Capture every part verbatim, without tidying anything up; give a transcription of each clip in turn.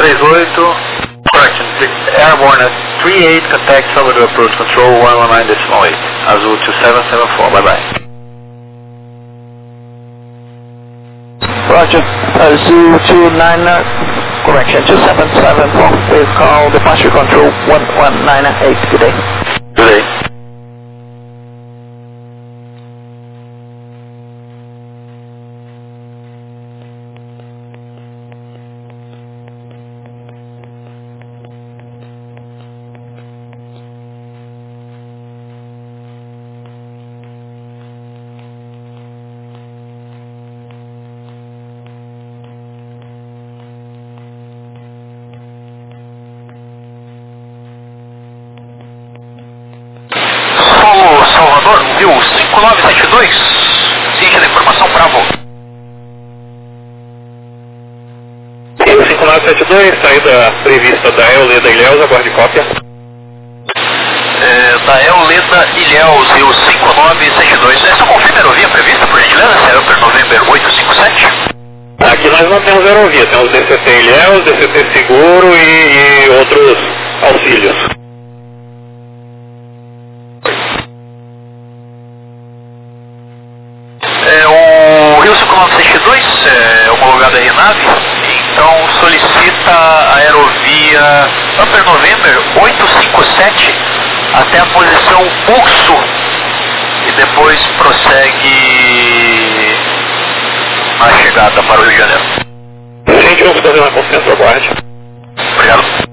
três oito, correction, Airborne at three eight, contact Salvador Approach Control one one nine decimal eight, Azul two seven seven four, bye bye. Roger, Azul two nine, correction, two seven seven four, please call Departure Control one one nine eight, good day. Good day. Salvador, viu cinco nove sete dois, ciência da informação, Bravo. cinco nove sete dois, saída prevista da Euleda Ilhéus, aguarde cópia. É, da Euleda Ilhéus, viu cinco nove sete dois. Essa confirma a aerovia prevista, por gentileza, se é Upper November oito cinco sete? Aqui nós não temos aerovia, temos D C T Ilhéus, D C T Seguro e, e outros auxílios. É, o Rio cinco nove sete dois é homologado aí nave, então solicita a aerovia Upper November oito cinco sete até a posição Buxo e depois prossegue na chegada para o Rio de Janeiro. Gente, vamos fazer uma confiança, aguarde. Obrigado.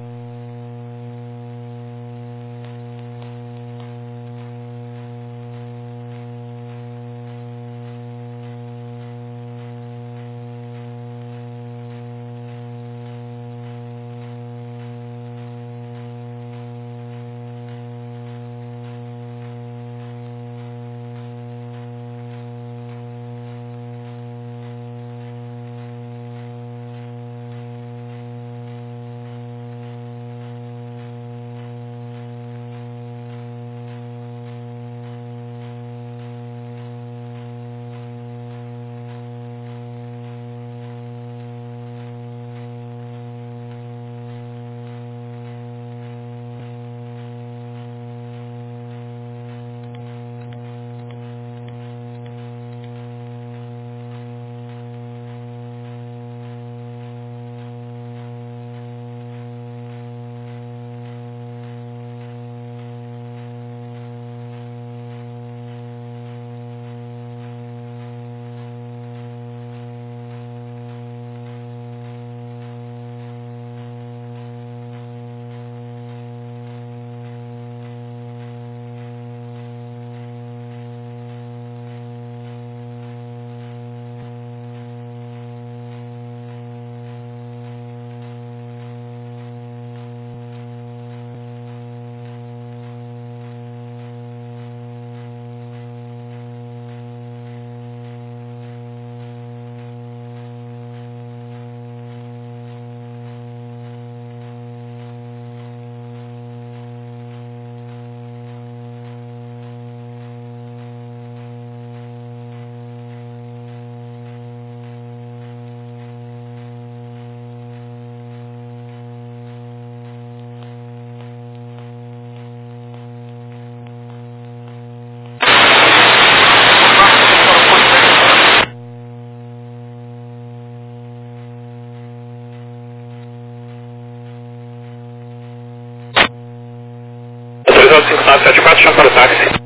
cinco nove sete quatro, chama para o táxi.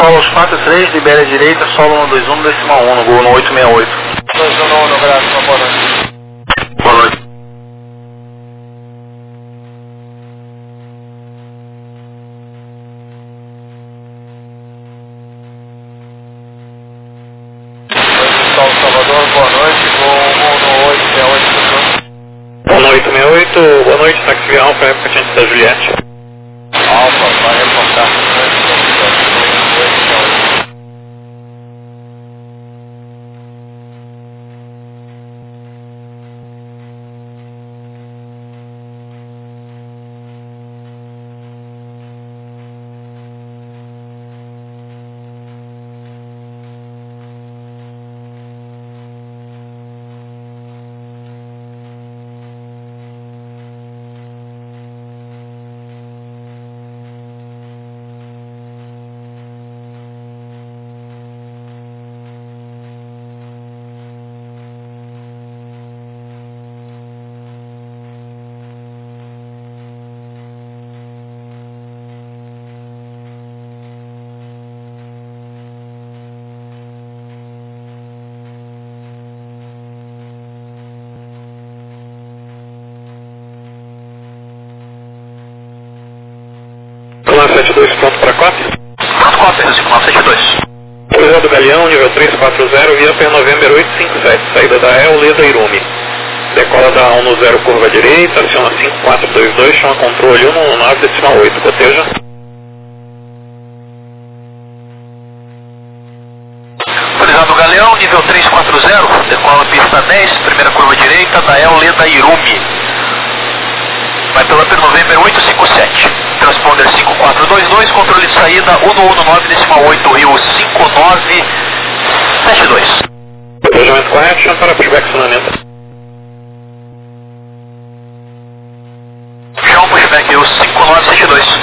solo aos quatro três, libere a direita, solo um dois um, decimal um, no gol no oito seis oito. dois um um, no Brasil, boa noite. Boa noite. Salvador, boa noite, vou no oito seis oito. Boa noite, oito seis oito, boa noite, táxi Alfa, é patente da Juliette. Alfa, vai reportar. setenta e dois, pronto para cópia? Pronto, cópia, cinco nove sete dois. Autorizado Galeão, nível três quatro zero, via P November oito cinco sete, saída da E, Leda Irumi. Decola da um no zero, curva direita, aciona cinco quatro dois dois, chama controle um no nove decimal oito, coteja. Autorizado Galeão, nível três quatro zero, decola pista dez, primeira curva direita, da E, Leda Irumi. Vai pela P November oito cinco sete. Transponder cinco quatro dois dois, controle de saída um no um no nove decimal oito, Rio cinco nove sete dois. Planejamento correto, chama para pushback acionamento. Chama pushback Rio cinco nove sete dois.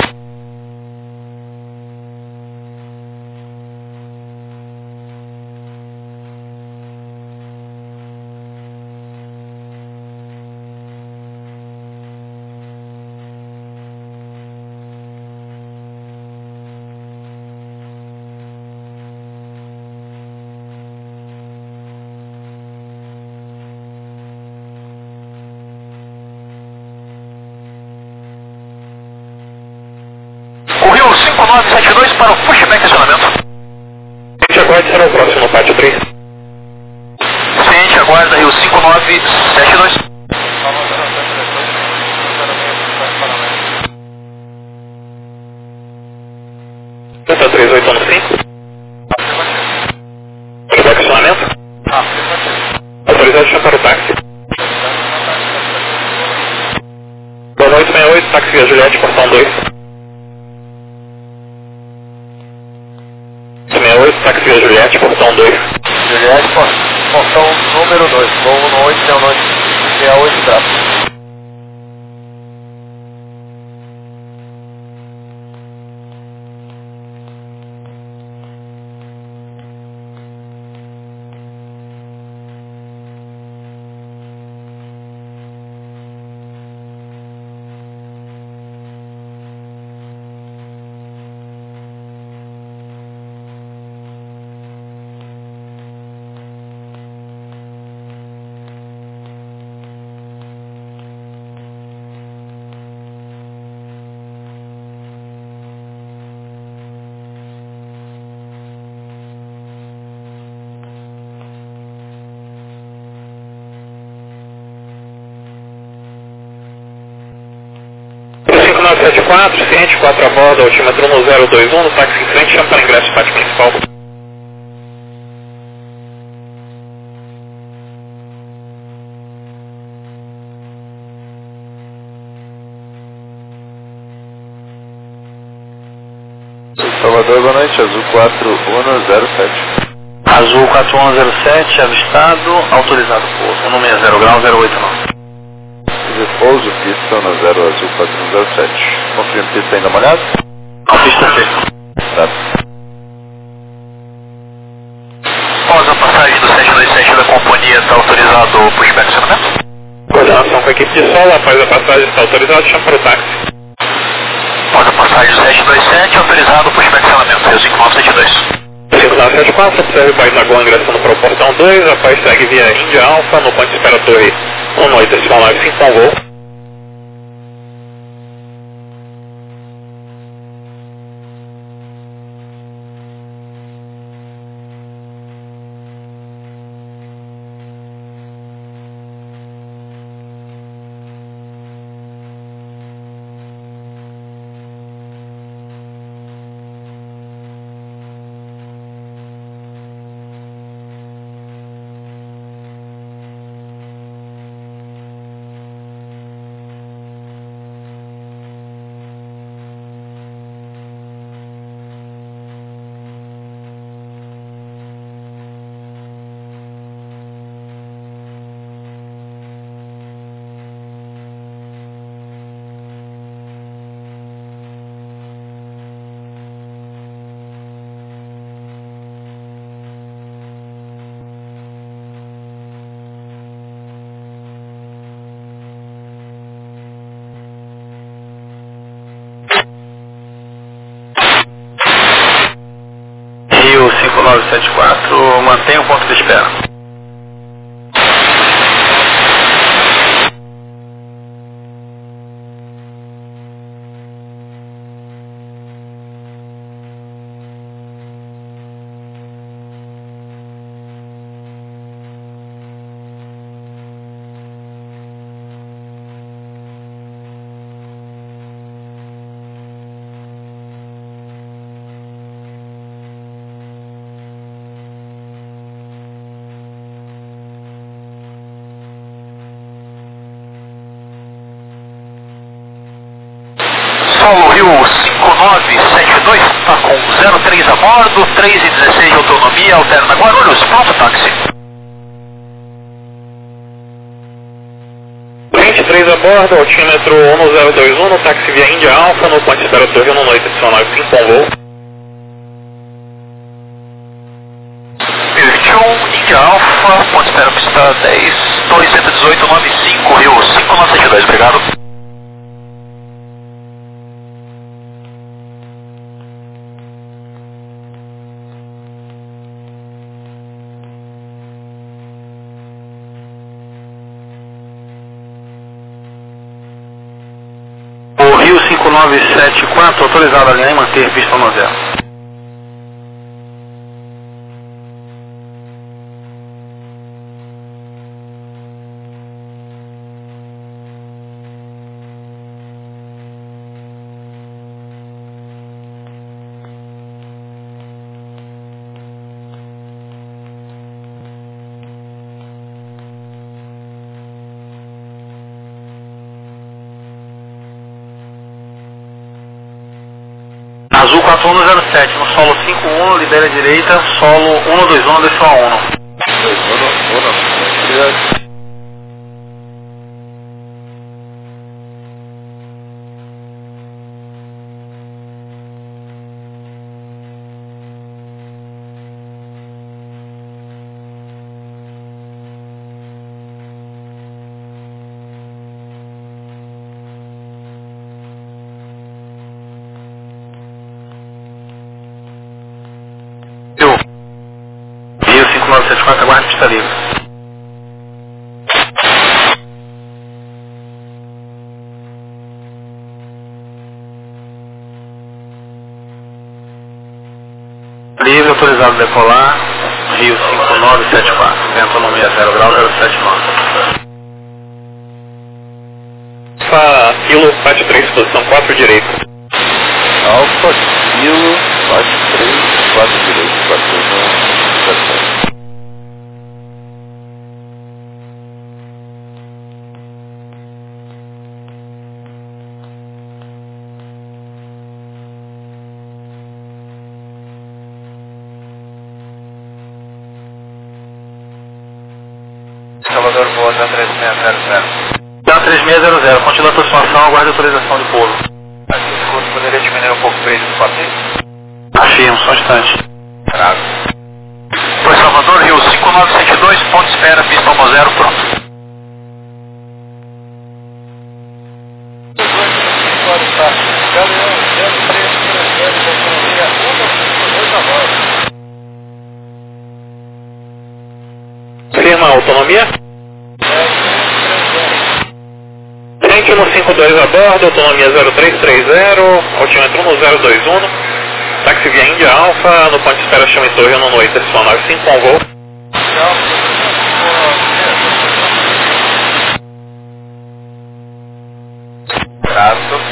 cinco nove sete dois para o pushback acionamento. Ciente aguarde, será o próximo no pátio três. Ciente aguarda Rio cinco nove sete dois. Delta três oito um cinco. Pushback acionamento. Autorizado, chama para o táxi. Boa noite, seis oito, táxi via Juliette, portão dois. seis oito, táxi via Juliette, portão dois. Juliette, portão número dois, voo no oito seis oito, tráfego. cinco nove sete quatro, ciente, quatro a bordo, altímetro um zero dois um, no táxi em frente, chama para ingresso pátio principal. Salvador, boa noite, Azul quatro um zero sete. Azul quatro um zero sete, avistado, autorizado pouso, um seis zero grau zero oito nove. Pouso, pista na zero Azul quatro um zero sete. Confirma pista ainda molhada? A pista C. Tá. Após a passagem do sete dois sete da companhia, está autorizado o pushback acionamento? Coordenação com a equipe de solo, após a passagem está autorizado, chama para o táxi. Após a passagem Rádio sete dois sete, autorizado por direcionamento, Rio cinco nove sete dois. cinco nove sete quatro, observe Bairro da Goa ingressando para o portão dois, após segue via Índia Alfa, no ponto de espera torre um oito decimal nove cinco com voo. cinco nove sete quatro, mantenha o ponto de espera. Solo Rio cinco nove sete dois, está com zero três a bordo, três e dezesseis de autonomia, alterna Guarulhos, pronto táxi. vinte e três a bordo, altímetro um zero dois um, no táxi via Índia Alfa, no ponto de espera torre um oito decimal nove cinco com voo. vinte e um, Índia Alfa, ponto de espera pista dez, torre cento e dezoito, nove cinco, Rio cinco nove sete dois, obrigado. Rio cinco nove sete quatro, autorizado a alinhar e manter pista no zero. Azul quatro um zero sete, no solo cinco um, libera a direita, solo um dois um, deixou a um. cinco nove sete quatro, aguarde pista livre. Livre, autorizado a decolar, Rio cinco nove sete quatro, vento no meia zero grau, zero sete nove. Alfa, Kilo, bate três, posição quatro, direito. Alfa, Kilo, bate três, quatro, direito, quatro um, zero. Salvador Boa, zero três seis zero zero. zero três seis zero zero, continua a aproximação, aguarde a autorização de pouso. Aqui o escudo poderia diminuir um pouco o preço do passeio? Afirmo, só um instante. Trago. Foi Salvador, Rio cinco nove sete dois, ponto de espera, pista um zero, pronto. Pode estar. autonomia? Trent um cinco dois a bordo, autonomia zero três três zero, altímetro um zero dois um, táxi via Índia Alfa, no ponto de espera chama e torre um oito, decimal nove cinco, com voo. Traço.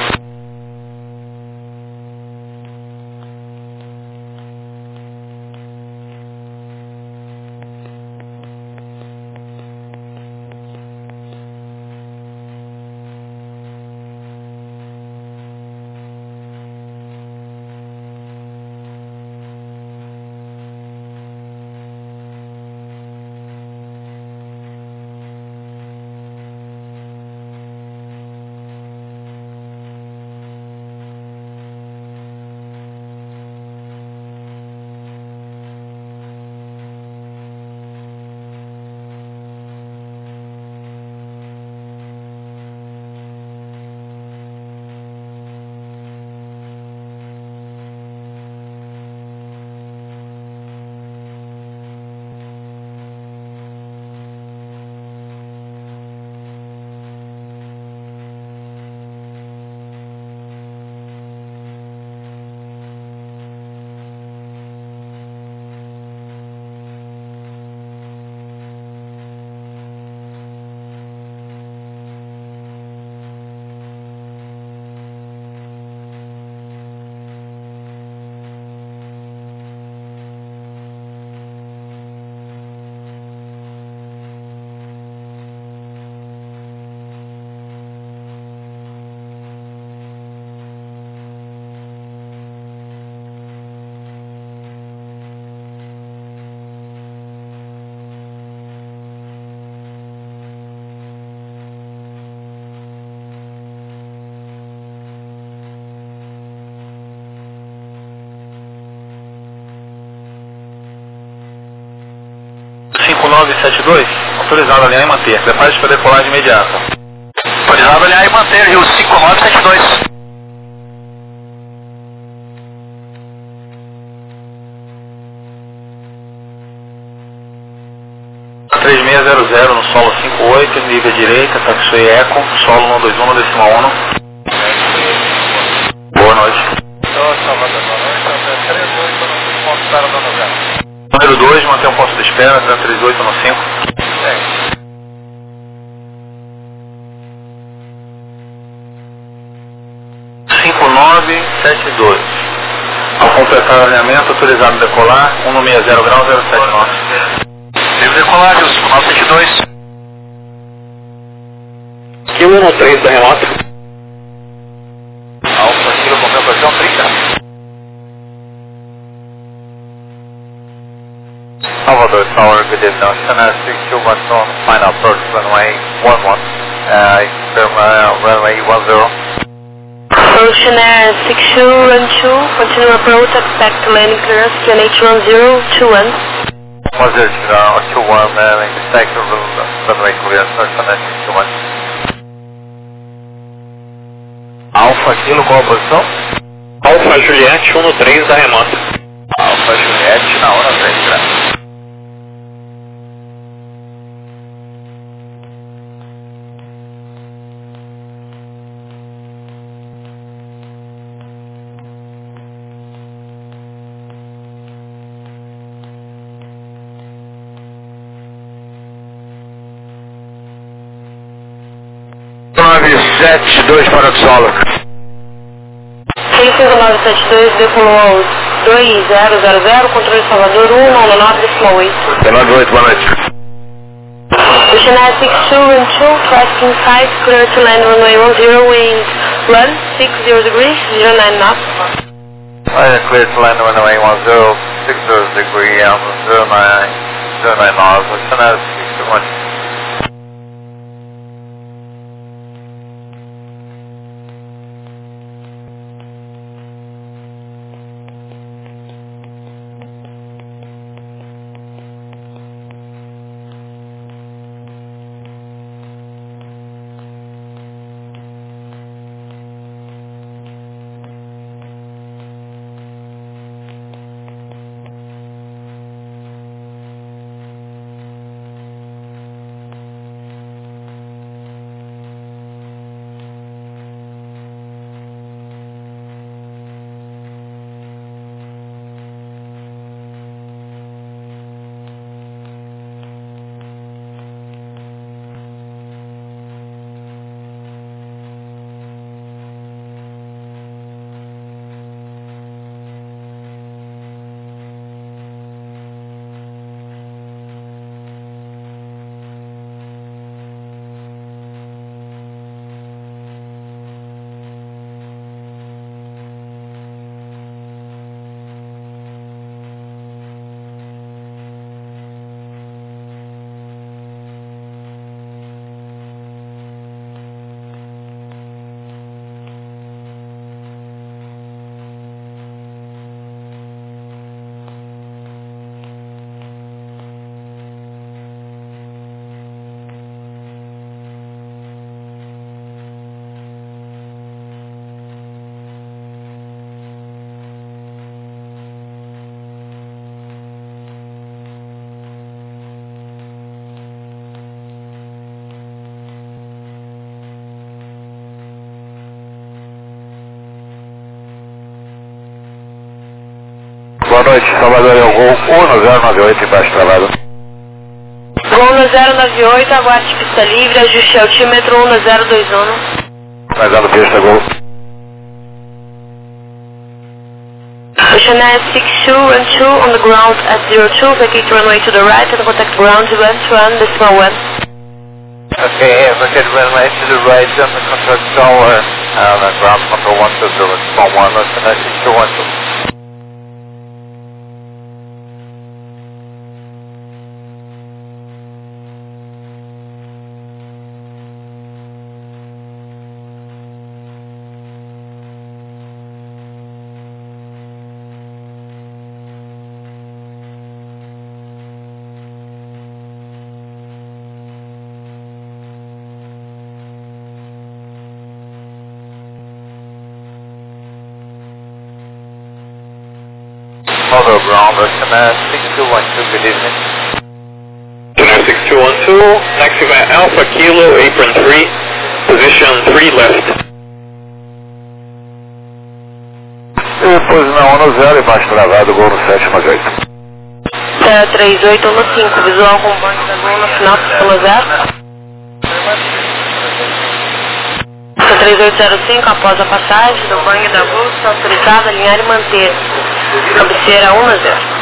cinco nove sete dois, autorizado a alinhar e manter. Prepare-se para decolagem imediata. Autorizado a alinhar e manter, Rio cinco nove sete dois. três seis zero zero no solo cinco oito, nível direita, taxi eco, solo um dois um, decimal um. Boa noite. Estou Salvador, boa noite, até três oito no ponto de espera da novela. Número dois, mantém um posto de espera, três oito no cinco. cinco nove sete dois. Ao completar o alinhamento, autorizado a decolar, um no sessenta graus, zero sete nove. Livre decolar, Rio cinco nove sete dois. Q um três da remota. Alfa, Kilo, compensação trinta. Salvador Tower, good evening. China six two one one, final approach runway one one. Uh, confirm uh, runway one zero. Ocean Air six two one two, continue approach, expect landing clearance, Q N H one zero two one. one zero two one, uh, expect runway clearance, Ocean Air six two one. Alfa, Kilo, qual a posição? Alfa Juliette um três da remota. Alfa Juliette na hora três, né? nove sete dois para o solo. cinco nove sete dois, decolou aos dois zero zero zero, controle Salvador um, nove nove, decimal oito. nove oito, boa noite. Ocean Air six two one two, traffic inside, clear to land runway one zero, wind run six zero degrees, zero nine knots. Uh, clear to land runway one zero, six zero degree, um, zero nine, zero nine miles, Ocean Air six two one. noite, Salvador é o Gol um zero nove oito, embaixo travado. Gol um zero nove oito, aguarde pista livre, ajuste altímetro um zero dois um. Finalizado pista, Gol. Ocean six two one two on the ground at zero two, vacate runway to the right and contact ground one two one decimal one. Okay, vacate runway to the right on the control tower, and uh, ground control one two zero, decimal one, Ocean six two one two. Hello, ground, Ocean six two one two, good evening. Ocean six two one two, taxi via Alpha Kilo, apron three, position three left. E depois na um zero, embaixo travado, Gol no sete nove oito. três oito um cinco, visual com banco da Gol no final, pelo zero. três oito zero cinco, após a passagem do banho da Gol, está autorizado a alinhar e manter. Cabeceira um a zero.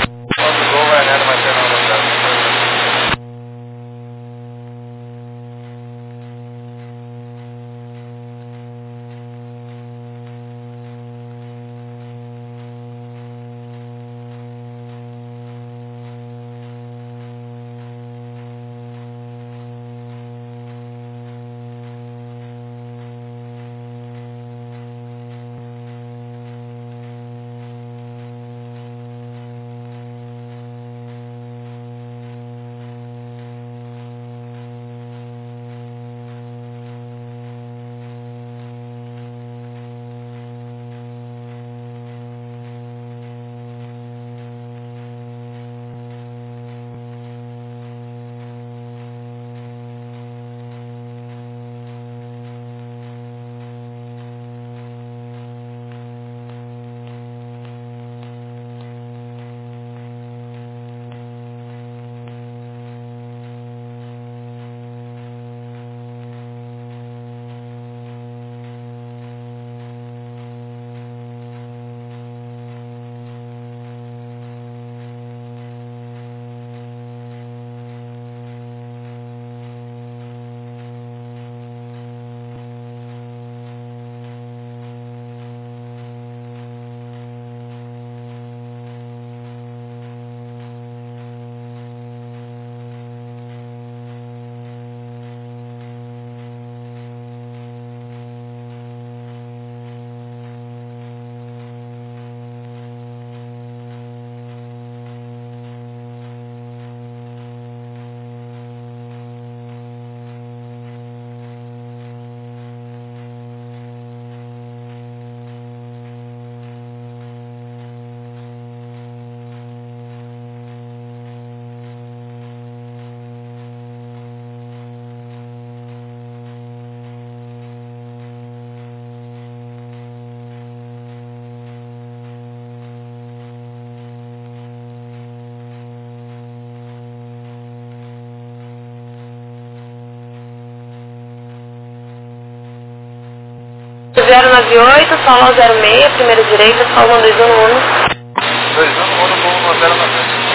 zero nove oito, solo zero seis, primeira direita, solo dois um um. dois um um, Gol um zero nove oito.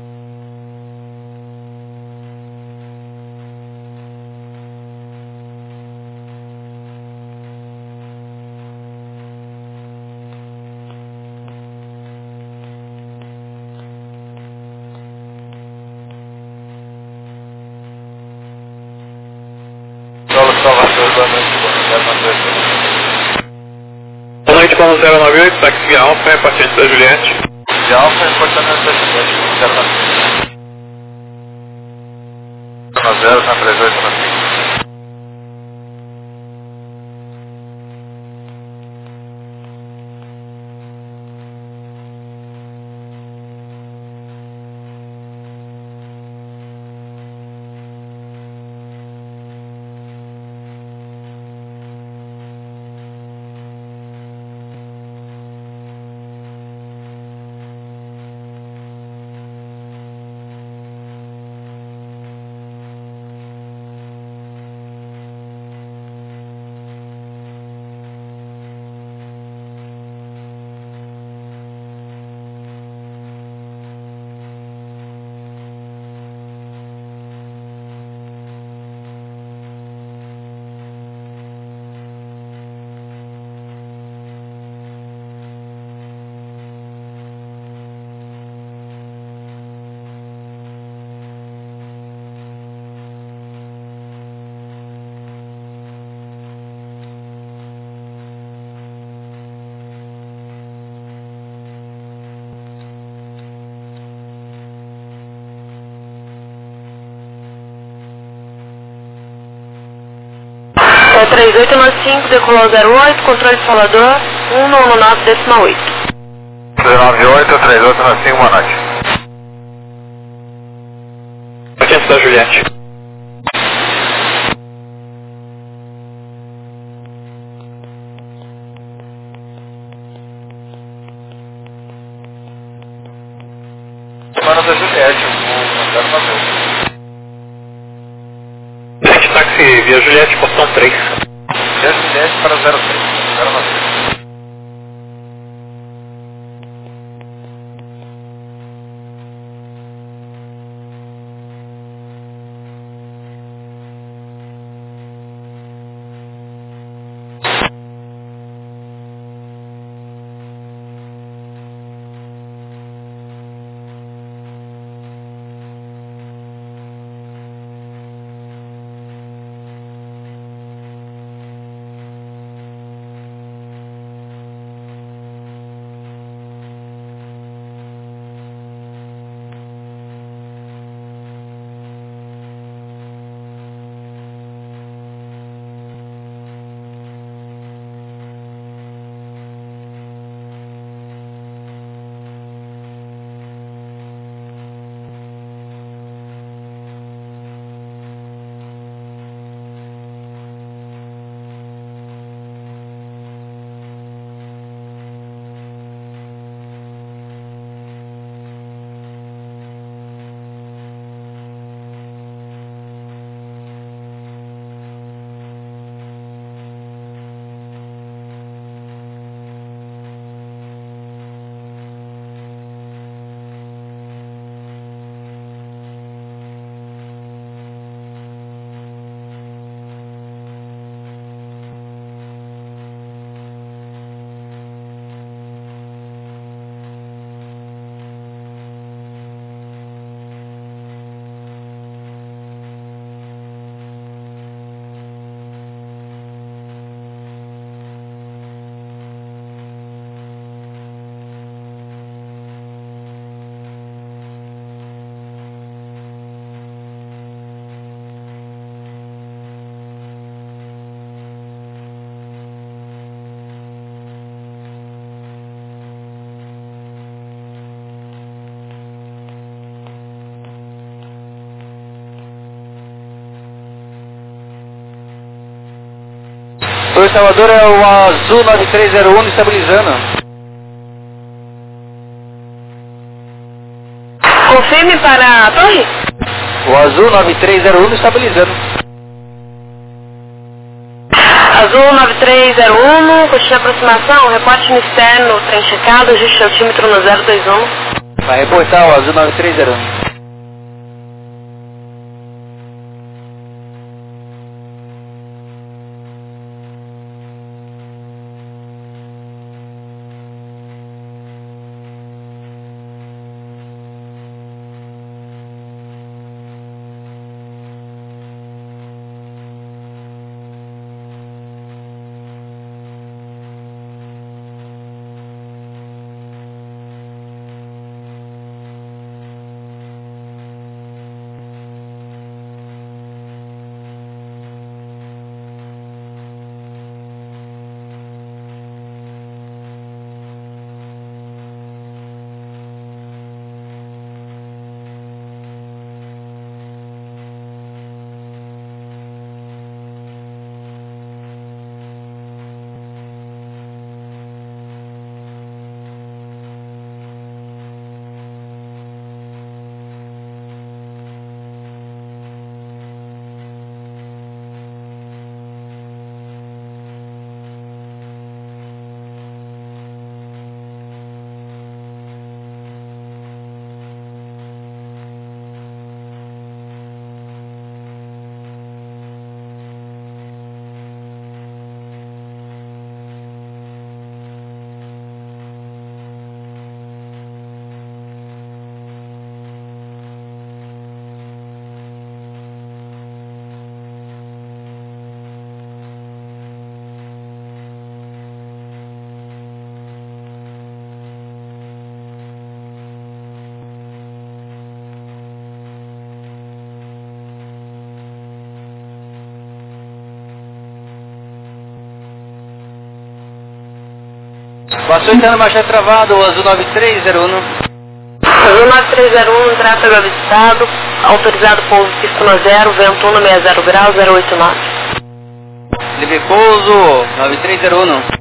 Solo Salvador, boa noite, Gol zero nove oito. Boa noite, Gol zero nove oito, taxi via Alpha, é paciente da Juliette. De Alfa, importante é o Juliette, zero nove oito. zero na três oito na cinco. três oito nove cinco, decolou zero oito, controle de Salvador, um nove nove decimal oito. três nove oito, três oito nove cinco, boa noite. Agente da Juliette. Semana da Juliette, eu vou mandar uma vez. Agente táxi via Juliette, portão três. Via Juliette para zero três, zero nove. O Salvador é o azul nove três zero um estabilizando. Confirme para a torre. O azul nove três zero um estabilizando. Azul nove três zero um, coxinha de aproximação, reporte no externo, trem checado, ajuste altímetro no zero dois um. Vai reportar o azul nove três zero um. Passou entrando marcha travado, azul nove três zero um. Azul nove três zero um, tráfego avistado, autorizado pouso pista no zero, vento um no sessenta graus, zero oito nove. Livre pouso, nove três zero um.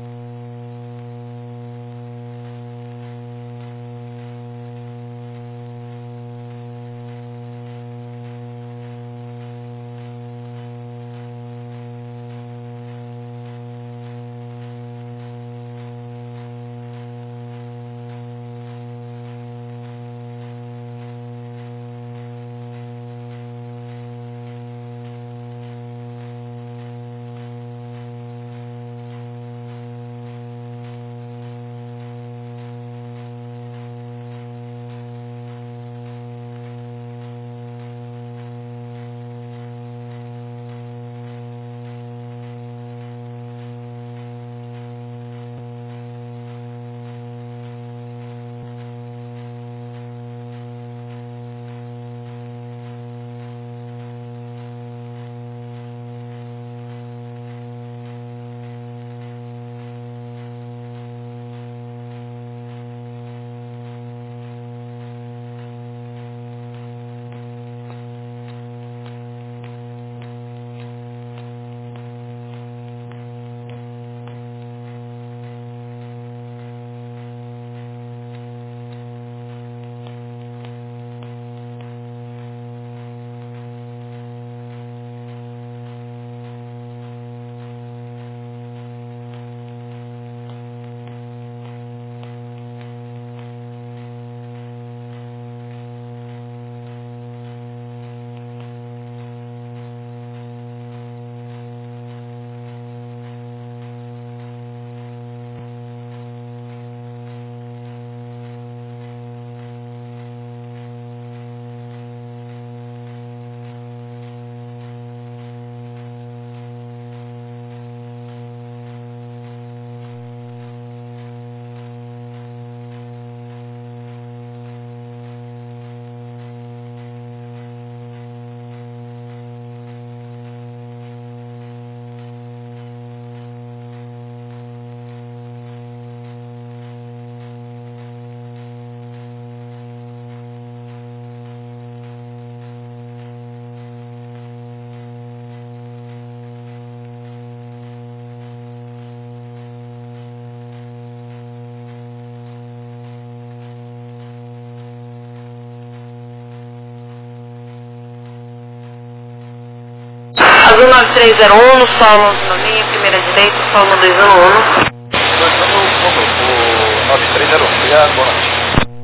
Azul nove três zero um, no solo na linha, primeira direita, solo dois um um. O nove três zero um, obrigado, boa noite.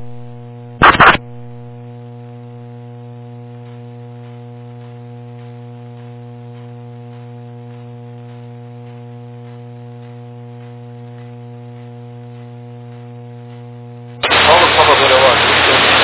Paulo Salvador, eu acho.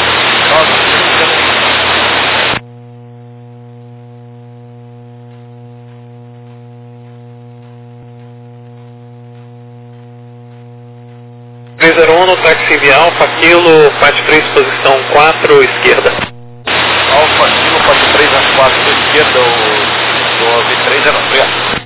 três zero um no táxi via Alfa Kilo, parte três, posição quatro, esquerda. Alfa Kilo, parte três a quatro, esquerda, o nove três zero um, obrigado.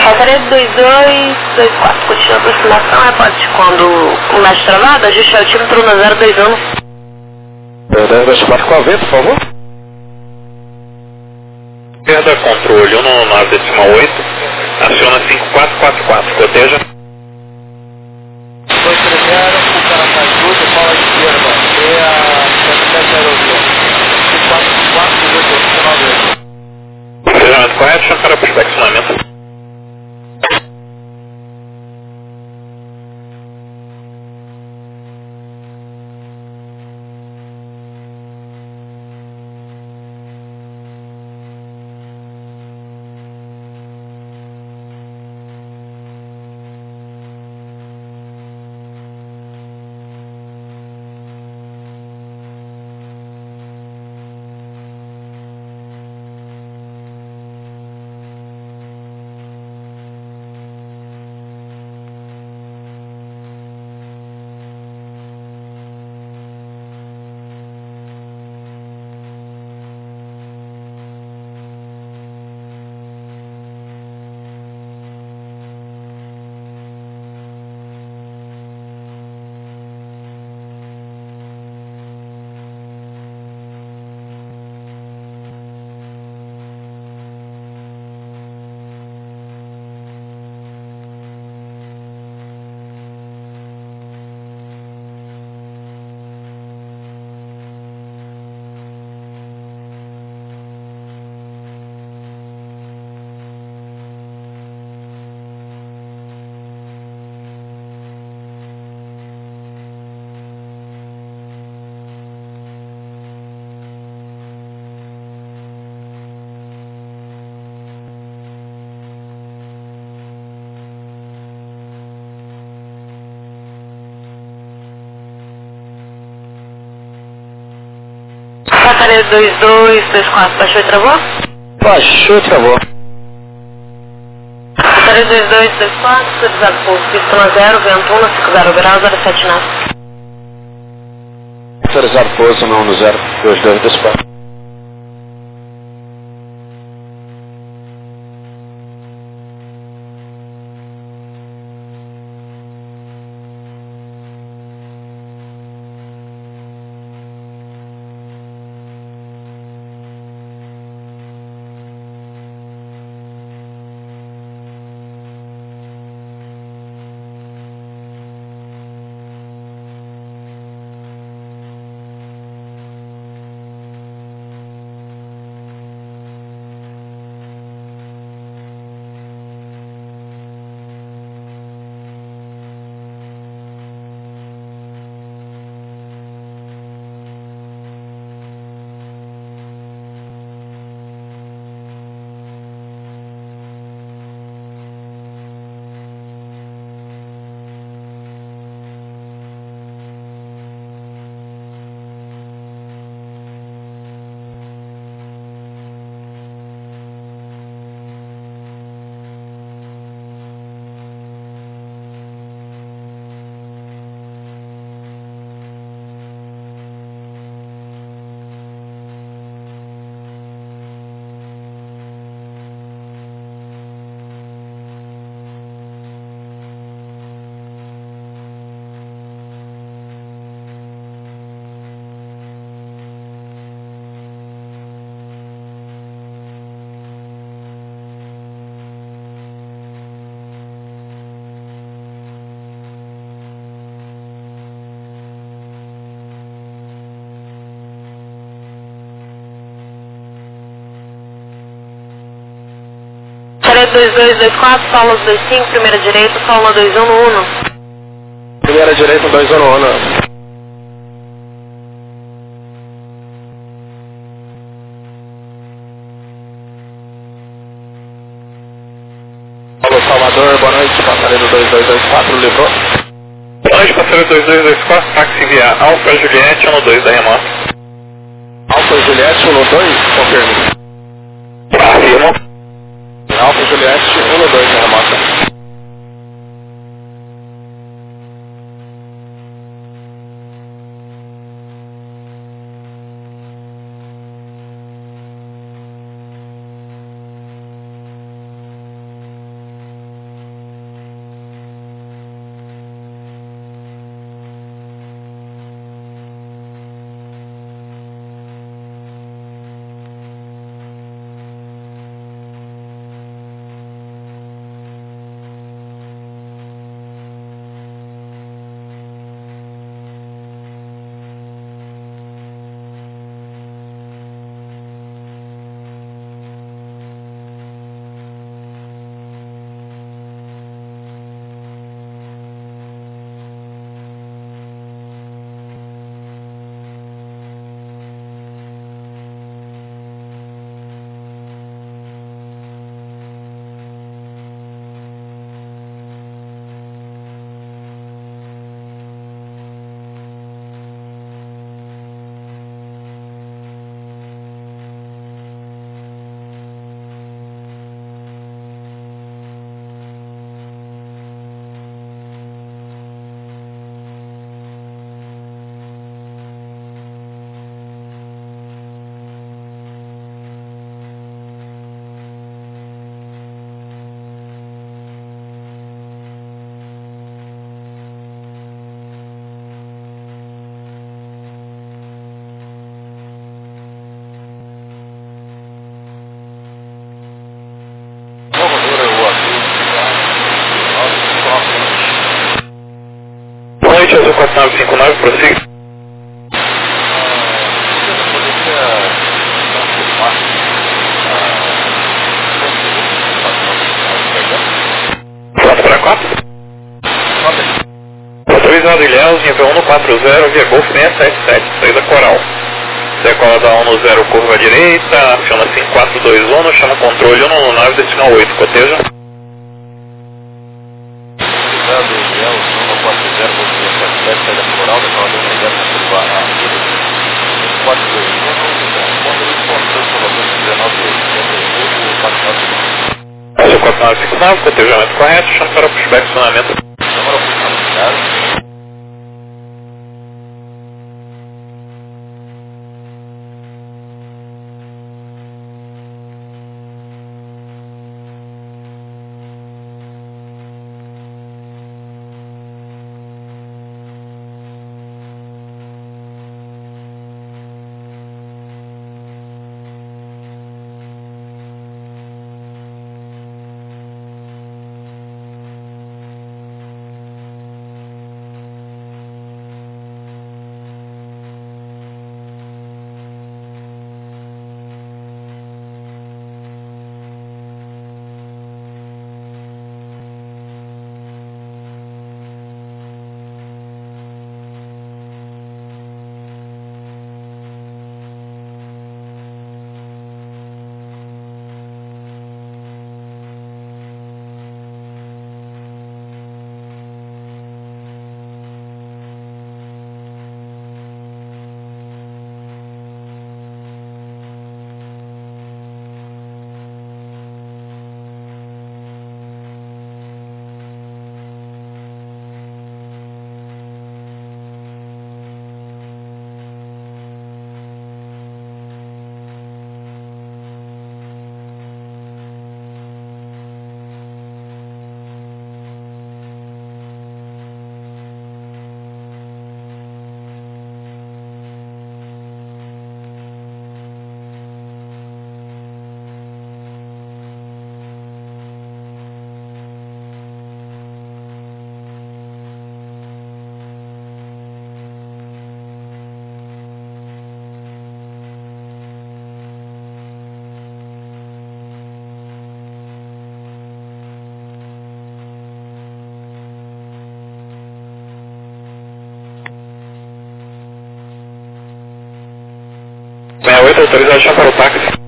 Passaria dois dois dois quatro, continua a aproximação, repórte quando o mais travado, ajuste o altímetro no zero dois um. dois dois quatro com a vento, por favor. Perda controle um no nove decimal oito, aciona cinco quatro quatro quatro, coteja. dois três zero, o cara faz tudo, fala à esquerda, e a sete aerovia. cinco quatro quatro, dezoito nove. Planejamento correto, chama para perfeccionamento. Passaria dois dois dois quatro, baixou e travou? Baixou e travou. Passaria dois dois dois quatro, autorizado por pista zero, vento um, cinco zero graus, zero sete nove. Autorizado pouso não no zero dois dois dois quatro. Passaria dois dois dois quatro, Saulo dois cinco, primeira direita, Saulo dois um no uno. Primeira direita, dois um no uno. Alô, Salvador, boa noite, passaria do dois dois dois quatro, livrou. Boa noite, passaria dois dois dois quatro, táxi via Alfa Juliette um no dois da remota. Alfa Juliette um no dois, confirme. Afirmo. Alfa Juliette um no dois da remota. noite, Azul quatro nove cinco nove, prossiga. Pronto para quatro? Autorizado Ilhéus, nível um no quatro zero, via Golf seiscentos e setenta e sete, saída Coral. Decola da um no zero, curva à direita, aciona cinco quatro dois um, chama controle um no nave decimal oito, coteja. Autorizado Ilhéus, um no quatro zero, Golf seiscentos e setenta e sete, saída Coral, decola da um no zero, curva à direita. quatro dois um, quando ele encontrou o Salvador dezenove oito, quatro nove cinco nove. Azul quatro nove cinco nove, cotejamento correto, chama para pushback, acionamento. Câmara funcionando. sessenta e oito, autorizado já para o táxi.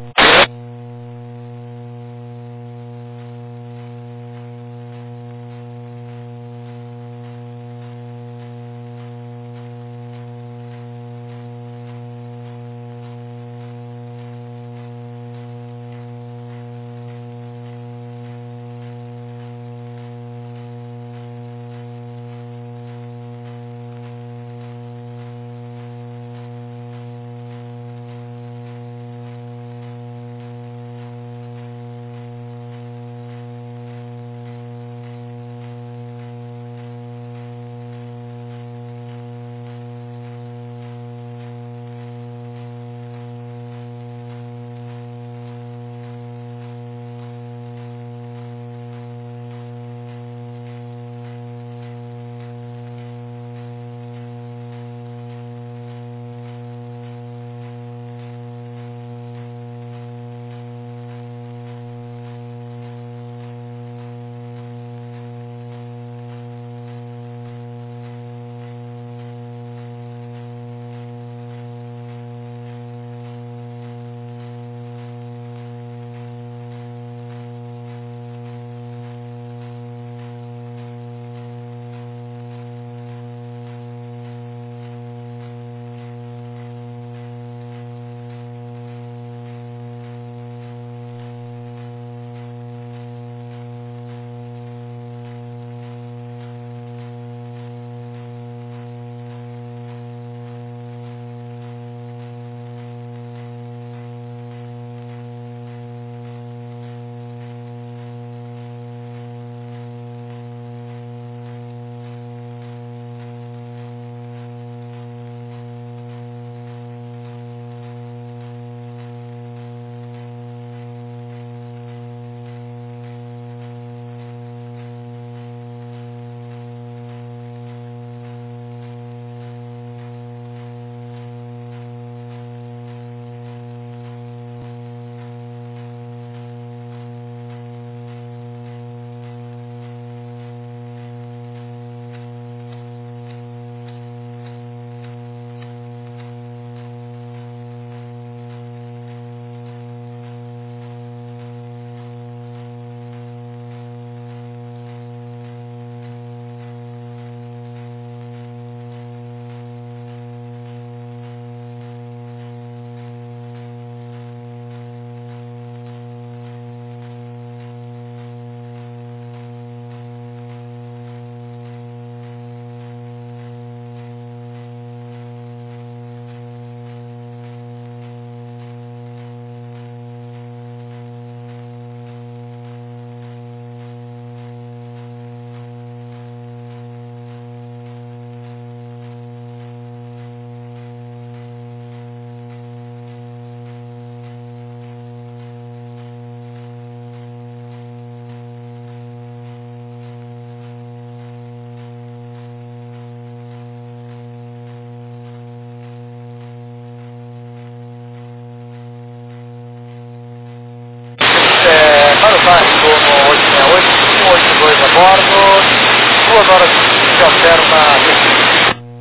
bordo, duas horas e quinze, alterna.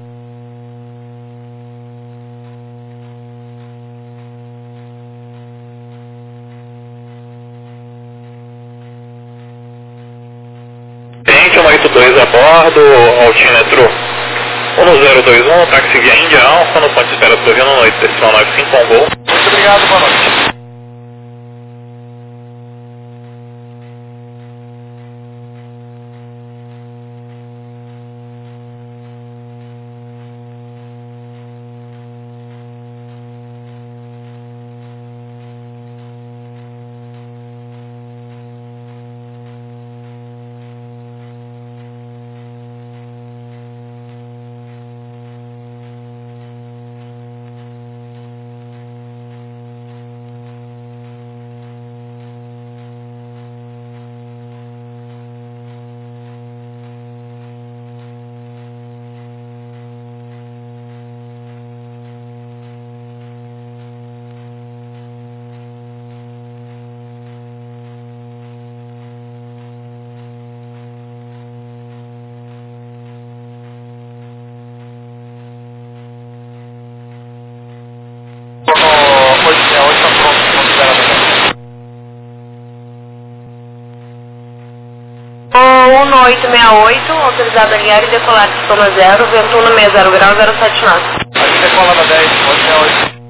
cento e oitenta e dois a bordo, altímetro um zero dois um, táxi via Índia Alfa, no ponto de espera do Torino, noite decimal nove cinco com voo. Muito obrigado, boa noite. um oito seis oito, autorizado a ligar e decolar de Toma Zero, vento um seis zero grau, zero sete nove. Aqui decola da dez, oito seis oito.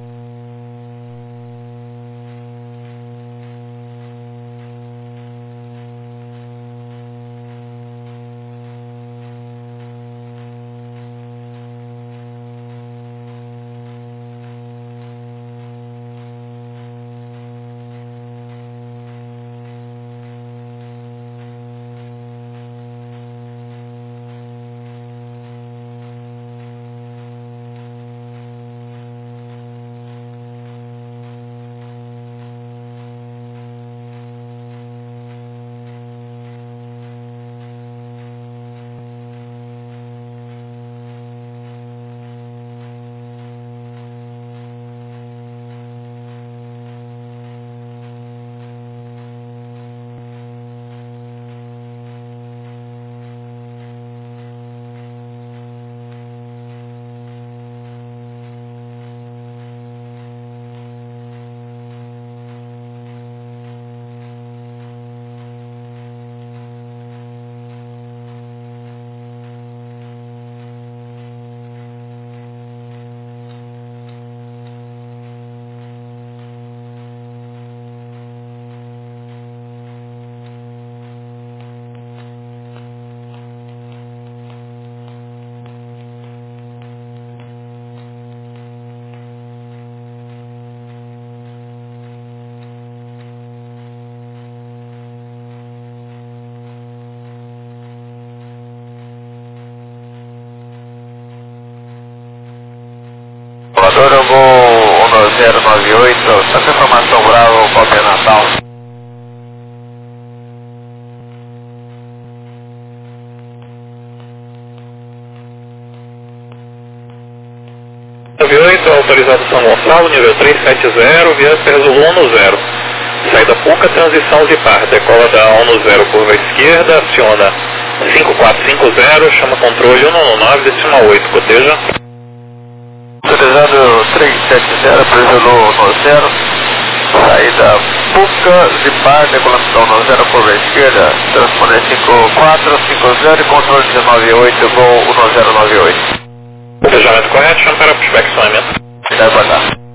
Voadora voo um zero nove oito, essa informação Bravo, qualquer Natal. nove oito, autorizado São Gonçalo, nível trezentos e setenta, via Perzolo um zero. Saída Puca, transição Zipar, decola da um zero, curva esquerda, aciona cinco quatro cinco zero, chama controle um nove decimal oito, coteja. Autorizado trezentos e setenta, Perzolo um zero, saída Puca, Zipar, decolação um zero, curva esquerda, transponder cinco quatro cinco zero e controle dezenove oito, voo um zero nove oito. Cotejamento correto, chama para pushback, sonamento. Vai guardar.